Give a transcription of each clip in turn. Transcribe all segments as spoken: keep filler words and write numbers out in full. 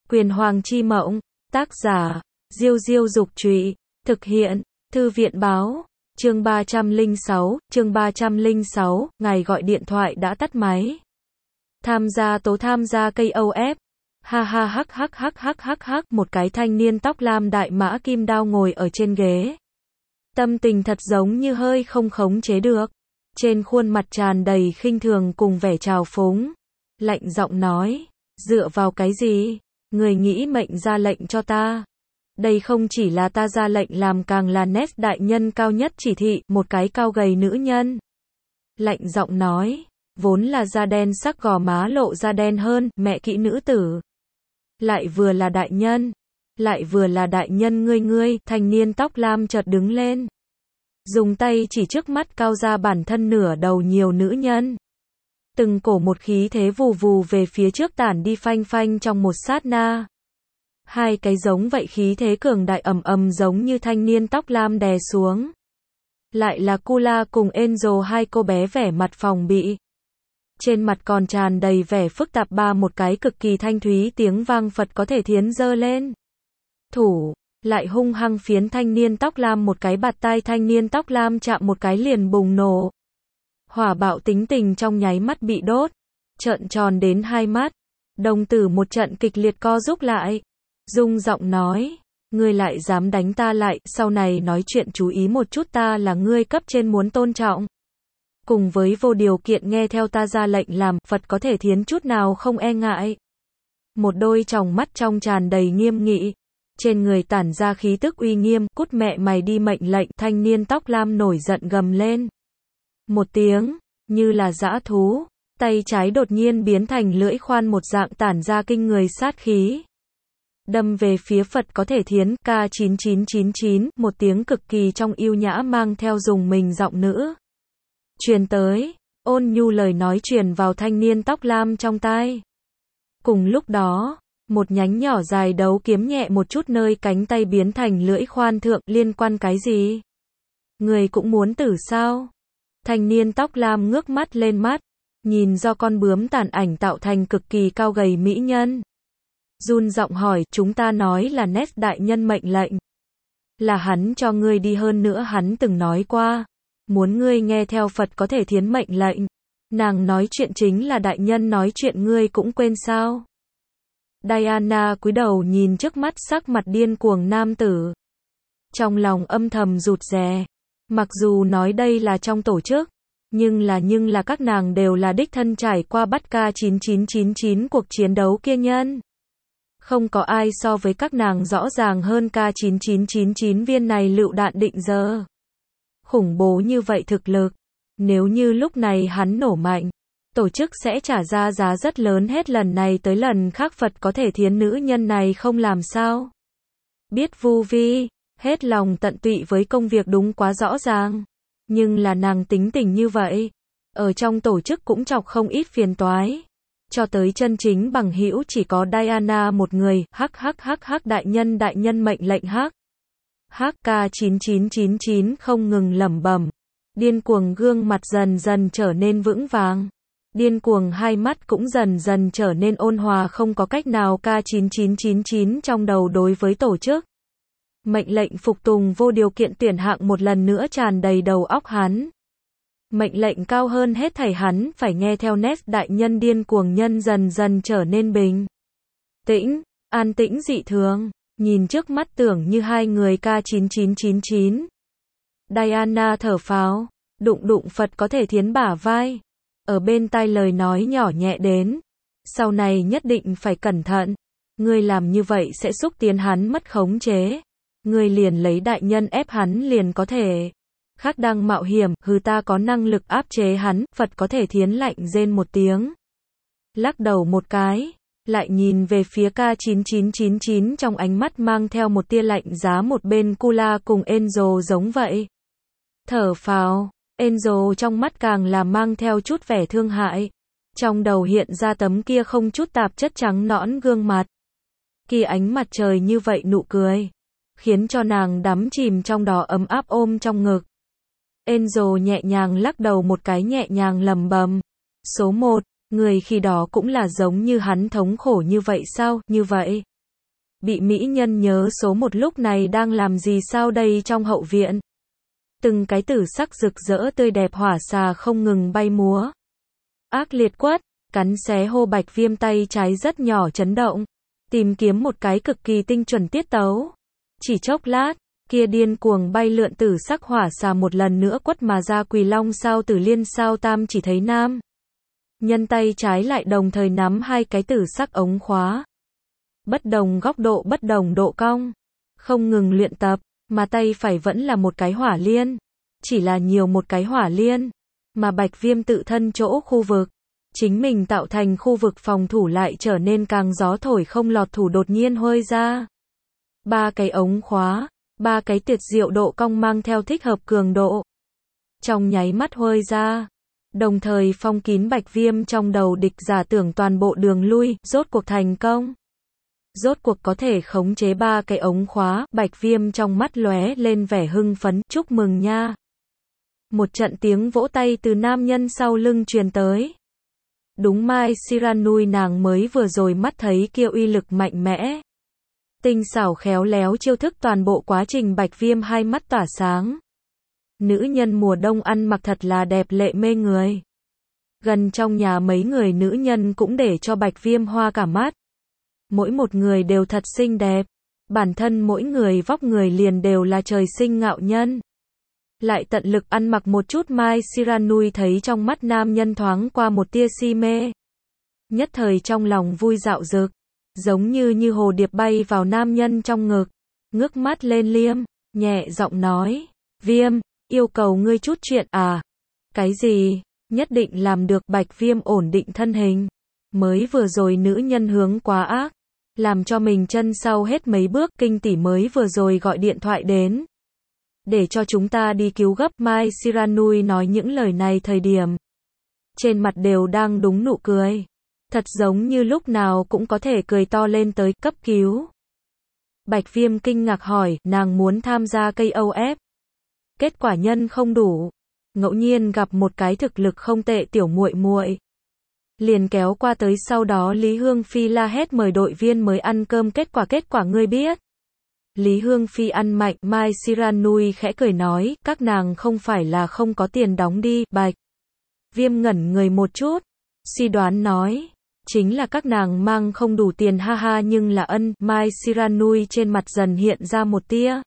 Quyền Hoàng chi mộng, tác giả, Diêu Diêu Dục Trụy, thực hiện, Thư viện Báo, chương ba trăm lẻ sáu, chương ba trăm lẻ sáu, ngài gọi điện thoại đã tắt máy. Tham gia tố tham gia ca o ép. Ha ha hắc hắc hắc hắc hắc hắc, một cái thanh niên tóc lam đại mã kim đao ngồi ở trên ghế. Tâm tình thật giống như hơi không khống chế được. Trên khuôn mặt tràn đầy khinh thường cùng vẻ trào phúng. Lạnh giọng nói, dựa vào cái gì? Người nghĩ mệnh ra lệnh cho ta. Đây không chỉ là ta ra lệnh làm, càng là Nest đại nhân cao nhất chỉ thị, một cái cao gầy nữ nhân. Lạnh giọng nói, vốn là da đen sắc gò má lộ da đen hơn, mẹ kỹ nữ tử. Lại vừa là đại nhân, lại vừa là đại nhân ngươi ngươi, thanh niên tóc lam chợt đứng lên. Dùng tay chỉ trước mắt cao ra bản thân nửa đầu nhiều nữ nhân. Từng cổ một khí thế vù vù về phía trước tản đi phanh phanh trong một sát na. Hai cái giống vậy khí thế cường đại ầm ầm giống như thanh niên tóc lam đè xuống. Lại là Kula cùng Enzo, hai cô bé vẻ mặt phòng bị. Trên mặt còn tràn đầy vẻ phức tạp, ba một cái cực kỳ thanh thúy tiếng vang Phật có thể thiến giơ lên. Thủ, lại hung hăng phiến thanh niên tóc lam một cái, bạt tai thanh niên tóc lam chạm một cái liền bùng nổ. Hỏa bạo tính tình trong nháy mắt bị đốt, trợn tròn đến hai mắt, đồng tử một trận kịch liệt co rúm lại. Rung giọng nói, ngươi lại dám đánh ta lại, sau này nói chuyện chú ý một chút, ta là ngươi cấp trên muốn tôn trọng. Cùng với vô điều kiện nghe theo ta ra lệnh làm, Phật có thể thiến chút nào không e ngại. Một đôi tròng mắt trong tràn đầy nghiêm nghị, trên người tản ra khí tức uy nghiêm, cút mẹ mày đi mệnh lệnh, thanh niên tóc lam nổi giận gầm lên. Một tiếng, như là dã thú, tay trái đột nhiên biến thành lưỡi khoan một dạng tản ra kinh người sát khí. Đâm về phía Phật có thể thiến, K chín chín chín chín, một tiếng cực kỳ trong yêu nhã mang theo dùng mình giọng nữ. Truyền tới, ôn nhu lời nói truyền vào thanh niên tóc lam trong tai. Cùng lúc đó, một nhánh nhỏ dài đấu kiếm nhẹ một chút nơi cánh tay biến thành lưỡi khoan thượng, liên quan cái gì? Người cũng muốn tử sao? Thanh niên tóc lam ngước mắt lên mắt, nhìn do con bướm tàn ảnh tạo thành cực kỳ cao gầy mỹ nhân. Run giọng hỏi, chúng ta nói là Nest đại nhân mệnh lệnh. Là hắn cho ngươi đi, hơn nữa hắn từng nói qua, muốn ngươi nghe theo Phật có thể thiến mệnh lệnh. Nàng nói chuyện chính là đại nhân nói chuyện, ngươi cũng quên sao? Diana cúi đầu nhìn trước mắt sắc mặt điên cuồng nam tử. Trong lòng âm thầm rụt rè. Mặc dù nói đây là trong tổ chức, nhưng là nhưng là các nàng đều là đích thân trải qua bắt K chín chín chín chín cuộc chiến đấu kia nhân. Không có ai so với các nàng rõ ràng hơn K chín chín chín chín viên này lựu đạn định giờ. Khủng bố như vậy thực lực, nếu như lúc này hắn nổ mạnh, tổ chức sẽ trả ra giá rất lớn, hết lần này tới lần khác Phật có thể thiến nữ nhân này không làm sao. Biết vu vi, hết lòng tận tụy với công việc đúng quá rõ ràng. Nhưng là nàng tính tình như vậy, ở trong tổ chức cũng chọc không ít phiền toái. Cho tới chân chính bằng hữu chỉ có Diana một người, hắc hắc hắc hắc đại nhân đại nhân mệnh lệnh hắc. Hắc K chín chín chín chín không ngừng lẩm bẩm. Điên cuồng gương mặt dần dần trở nên vững vàng. Điên cuồng hai mắt cũng dần dần trở nên ôn hòa, không có cách nào K chín chín chín chín trong đầu đối với tổ chức. Mệnh lệnh phục tùng vô điều kiện tuyển hạng một lần nữa tràn đầy đầu óc hắn. Mệnh lệnh cao hơn hết thảy hắn phải nghe theo. Nest đại nhân điên cuồng nhân dần dần trở nên bình tĩnh, an tĩnh dị thường, nhìn trước mắt tưởng như hai người K chín chín chín chín. Diana thở phào, đụng đụng Phật có thể thiến bả vai, ở bên tai lời nói nhỏ nhẹ đến, sau này nhất định phải cẩn thận, ngươi làm như vậy sẽ xúc tiến hắn mất khống chế, ngươi liền lấy đại nhân ép hắn liền có thể. Khác đang mạo hiểm, hừ ta có năng lực áp chế hắn, Phật có thể thiến lạnh rên một tiếng. Lắc đầu một cái, lại nhìn về phía K chín chín chín chín trong ánh mắt mang theo một tia lạnh giá, một bên Kula cùng Enzo giống vậy. Thở phào, Enzo trong mắt càng là mang theo chút vẻ thương hại. Trong đầu hiện ra tấm kia không chút tạp chất trắng nõn gương mặt. Kia ánh mặt trời như vậy nụ cười, khiến cho nàng đắm chìm trong đó, ấm áp ôm trong ngực. Enzo nhẹ nhàng lắc đầu một cái, nhẹ nhàng lầm bầm. Số một, người khi đó cũng là giống như hắn thống khổ như vậy sao? Như vậy. bị mỹ nhân nhớ số một lúc này đang làm gì sao đây trong hậu viện. Từng cái tử sắc rực rỡ tươi đẹp hỏa xà không ngừng bay múa. Ác liệt quất, cắn xé hô Bạch Viêm tay trái rất nhỏ chấn động. Tìm kiếm một cái cực kỳ tinh chuẩn tiết tấu. Chỉ chốc lát, kia điên cuồng bay lượn tử sắc hỏa xà một lần nữa quất mà ra Quỳ Long sao Tử Liên sao Tam chỉ thấy nam nhân tay trái lại đồng thời nắm hai cái tử sắc ống khóa. Bất đồng góc độ bất đồng độ cong. Không ngừng luyện tập, mà tay phải vẫn là một cái hỏa liên. Chỉ là nhiều một cái hỏa liên. Mà Bạch Viêm tự thân chỗ khu vực. Chính mình tạo thành khu vực phòng thủ lại trở nên càng gió thổi không lọt thủ đột nhiên hơi ra. Ba cái ống khóa, ba cái tuyệt diệu độ cong mang theo thích hợp cường độ. Trong nháy mắt hơi ra. Đồng thời phong kín Bạch Viêm trong đầu địch giả tưởng toàn bộ đường lui, rốt cuộc thành công. Rốt cuộc có thể khống chế ba cái ống khóa, Bạch Viêm trong mắt lóe lên vẻ hưng phấn, chúc mừng nha. Một trận tiếng vỗ tay từ nam nhân sau lưng truyền tới. Đúng Mai Siranui nàng mới vừa rồi mắt thấy kia uy lực mạnh mẽ. Tinh xảo khéo léo chiêu thức toàn bộ quá trình Bạch Viêm hai mắt tỏa sáng. Nữ nhân mùa đông ăn mặc thật là đẹp lệ mê người. Gần trong nhà mấy người nữ nhân cũng để cho Bạch Viêm hoa cả mắt. Mỗi một người đều thật xinh đẹp. Bản thân mỗi người vóc người liền đều là trời sinh ngạo nhân. Lại tận lực ăn mặc một chút Mai Siranui thấy trong mắt nam nhân thoáng qua một tia si mê. Nhất thời trong lòng vui dạo dực. Giống như như hồ điệp bay vào nam nhân trong ngực. Ngước mắt lên liêm, nhẹ giọng nói. Viêm, yêu cầu ngươi chút chuyện à? Cái gì? Nhất định làm được. Bạch Viêm ổn định thân hình. Mới vừa rồi nữ nhân hướng quá ác. Làm cho mình chân sau hết mấy bước. Kinh tỷ mới vừa rồi gọi điện thoại đến. Để cho chúng ta đi cứu gấp. Mai Siranui nói những lời này thời điểm. Trên mặt đều đang đúng nụ cười. Thật giống như lúc nào cũng có thể cười to lên tới cấp cứu. Bạch Viêm kinh ngạc hỏi, nàng muốn tham gia ca o ép. Kết quả nhân không đủ. Ngẫu nhiên gặp một cái thực lực không tệ tiểu muội muội. Liền kéo qua tới sau đó Lý Hương Phi la hét mời đội viên mới ăn cơm kết quả kết quả ngươi biết. Lý Hương Phi ăn mạnh, Mai Siranui khẽ cười nói, các nàng không phải là không có tiền đóng đi, Bạch. Viêm ngẩn người một chút, suy đoán nói, chính là các nàng mang không đủ tiền ha ha nhưng là ân, Mai Siranui trên mặt dần hiện ra một tia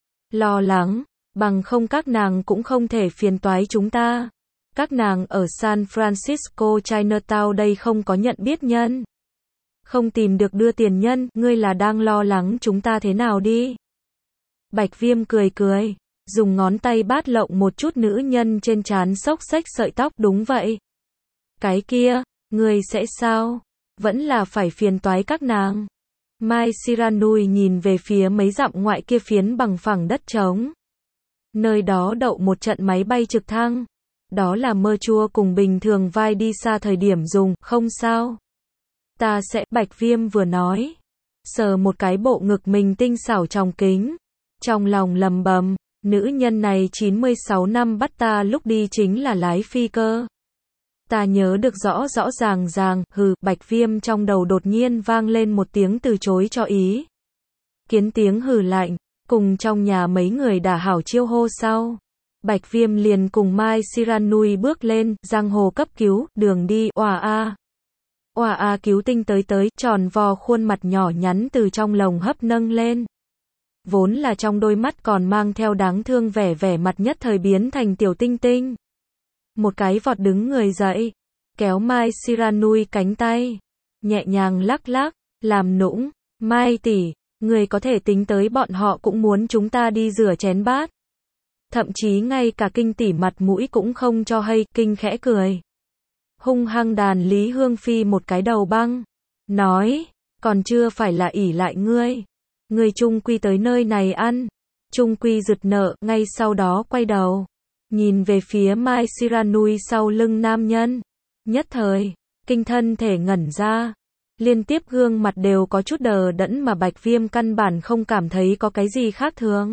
lo lắng, bằng không các nàng cũng không thể phiền toái chúng ta. Các nàng ở San Francisco Chinatown đây không có nhận biết nhân. Không tìm được đưa tiền nhân, ngươi là đang lo lắng chúng ta thế nào đi. Bạch Viêm cười cười, dùng ngón tay bát lộng một chút nữ nhân trên trán xốc xếch sợi tóc, đúng vậy. Cái kia, ngươi sẽ sao? Vẫn là phải phiền toái các nàng. Mai Siranui nhìn về phía mấy dặm ngoại kia phiến bằng phẳng đất trống. Nơi đó đậu một trận máy bay trực thăng. Đó là mơ chua cùng bình thường vai đi xa thời điểm dùng, không sao. Ta sẽ, Bạch Viêm vừa nói. Sờ một cái bộ ngực mình tinh xảo trong kính. Trong lòng lầm bầm, nữ nhân này chín mươi sáu năm bắt ta lúc đi chính là lái phi cơ. Ta nhớ được rõ rõ ràng ràng, hừ, Bạch Viêm trong đầu đột nhiên vang lên một tiếng từ chối cho ý. Kiến tiếng hừ lạnh, cùng trong nhà mấy người đã hảo chiêu hô sau. Bạch Viêm liền cùng Mai Siranui bước lên, giang hồ cấp cứu, đường đi, oà a. Oà a cứu tinh tới tới, tròn vo khuôn mặt nhỏ nhắn từ trong lồng hấp nâng lên. Vốn là trong đôi mắt còn mang theo đáng thương vẻ vẻ mặt nhất thời biến thành tiểu tinh tinh. Một cái vọt đứng người dậy, kéo Mai Siranui cánh tay, nhẹ nhàng lắc lắc, làm nũng, Mai tỷ, người có thể tính tới bọn họ cũng muốn chúng ta đi rửa chén bát. Thậm chí ngay cả Kinh tỷ mặt mũi cũng không cho hay, Kinh khẽ cười. Hung hăng đàn Lý Hương Phi một cái đầu băng, nói, còn chưa phải là ỷ lại ngươi. Ngươi chung quy tới nơi này ăn, chung quy rụt nợ, ngay sau đó quay đầu. Nhìn về phía Mai Siranui sau lưng nam nhân. Nhất thời, Kinh thân thể ngẩn ra. Liên tiếp gương mặt đều có chút đờ đẫn mà Bạch Viêm căn bản không cảm thấy có cái gì khác thường.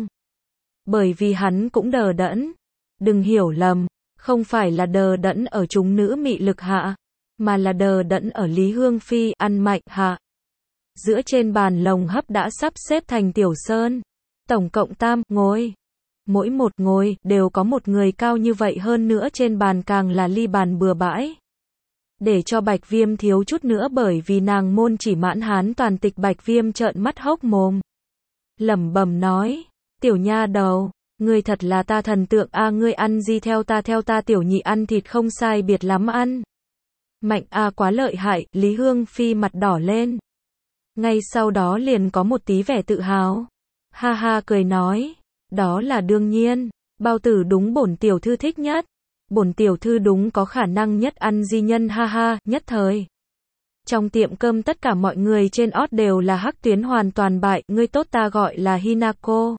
Bởi vì hắn cũng đờ đẫn. Đừng hiểu lầm, không phải là đờ đẫn ở chúng nữ mị lực hạ, mà là đờ đẫn ở Lý Hương Phi ăn mạnh hạ. giữa trên bàn lồng hấp đã sắp xếp thành tiểu sơn. Tổng cộng tam ngôi. Mỗi một ngôi đều có một người cao như vậy, hơn nữa trên bàn càng là ly bàn bừa bãi. Để cho Bạch Viêm thiếu chút nữa bởi vì nàng môn chỉ mãn hán toàn tịch, Bạch Viêm trợn mắt hốc mồm. Lẩm bẩm nói, tiểu nha đầu, ngươi thật là ta thần tượng a, ngươi ăn gì theo ta theo ta tiểu nhị ăn thịt không sai biệt lắm ăn. Mạnh a quá lợi hại, Lý Hương Phi mặt đỏ lên. Ngay sau đó liền có một tí vẻ tự hào. Ha ha cười nói, đó là đương nhiên, bao tử đúng bổn tiểu thư thích nhất. Bổn tiểu thư đúng có khả năng nhất ăn di nhân, ha ha, nhất thời. Trong tiệm cơm tất cả mọi người trên ót đều là hắc tuyến hoàn toàn bại, ngươi tốt ta gọi là Hinako.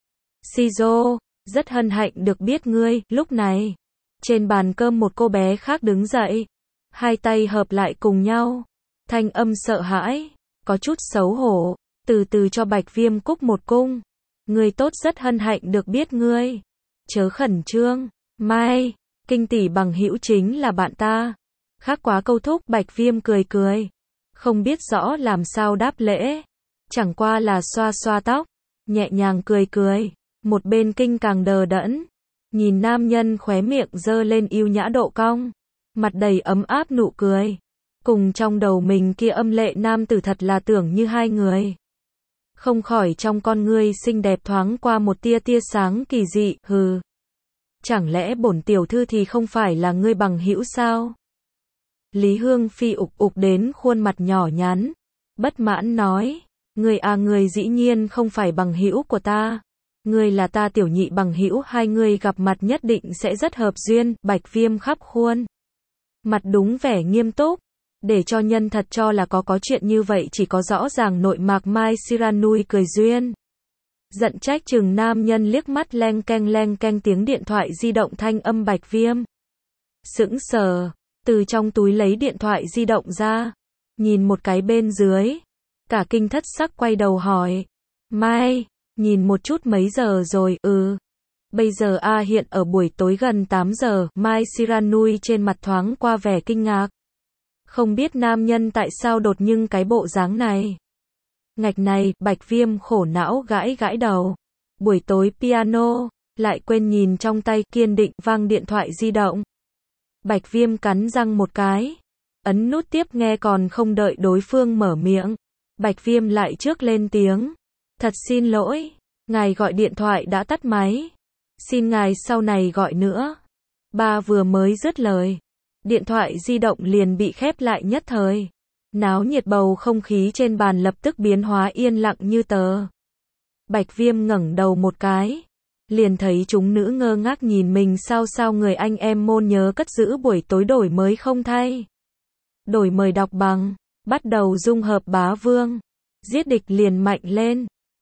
Shizo, rất hân hạnh được biết ngươi, lúc này. Trên bàn cơm một cô bé khác đứng dậy. Hai tay hợp lại cùng nhau. Thanh âm sợ hãi, có chút xấu hổ, từ từ cho Bạch Viêm cúc một cung. Ngươi tốt rất hân hạnh được biết ngươi. Chớ khẩn trương, mai, kinh tỷ bằng hữu chính là bạn ta. Khác quá câu thúc, Bạch Viêm cười cười. Không biết rõ làm sao đáp lễ. Chẳng qua là xoa xoa tóc, nhẹ nhàng cười cười. Một bên kinh càng đờ đẫn. Nhìn nam nhân khóe miệng dơ lên yêu nhã độ cong. Mặt đầy ấm áp nụ cười. Cùng trong đầu mình kia âm lệ nam tử thật là tưởng như hai người. Không khỏi trong con ngươi xinh đẹp thoáng qua một tia tia sáng kỳ dị, hừ. Chẳng lẽ bổn tiểu thư thì không phải là ngươi bằng hữu sao? Lý Hương Phi ục ục đến khuôn mặt nhỏ nhắn, bất mãn nói, ngươi à ngươi dĩ nhiên không phải bằng hữu của ta. Ngươi là ta tiểu nhị bằng hữu, hai người gặp mặt nhất định sẽ rất hợp duyên. Bạch Viêm khắp khuôn mặt đúng vẻ nghiêm túc, để cho nhân thật cho là có có chuyện như vậy, chỉ có rõ ràng nội mạc Mai Shiranui cười duyên. Giận trách chừng nam nhân liếc mắt, leng keng leng keng tiếng điện thoại di động thanh âm. Bạch Viêm sững sờ, từ trong túi lấy điện thoại di động ra, nhìn một cái bên dưới, cả kinh thất sắc quay đầu hỏi, Mai, nhìn một chút mấy giờ rồi? Ừ, bây giờ a, hiện ở buổi tối gần tám giờ. Mai Shiranui trên mặt thoáng qua vẻ kinh ngạc. Không biết nam nhân tại sao đột nhưng cái bộ dáng này. Ngạch này, Bạch Viêm khổ não gãi gãi đầu. Buổi tối piano, lại quên nhìn trong tay, kiên định vang điện thoại di động. Bạch Viêm cắn răng một cái, ấn nút tiếp nghe, còn không đợi đối phương mở miệng. Bạch Viêm lại trước lên tiếng. Thật xin lỗi, ngài gọi điện thoại đã tắt máy. Xin ngài sau này gọi nữa. Ba vừa mới dứt lời, điện thoại di động liền bị khép lại, nhất thời. Náo nhiệt bầu không khí trên bàn lập tức biến hóa yên lặng như tờ. Bạch Viêm ngẩng đầu một cái, liền thấy chúng nữ ngơ ngác nhìn mình. Sao sao người anh em môn nhớ cất giữ buổi tối đổi mới không thay. Đổi mời đọc bằng, bắt đầu dung hợp bá vương. Giết địch liền mạnh lên.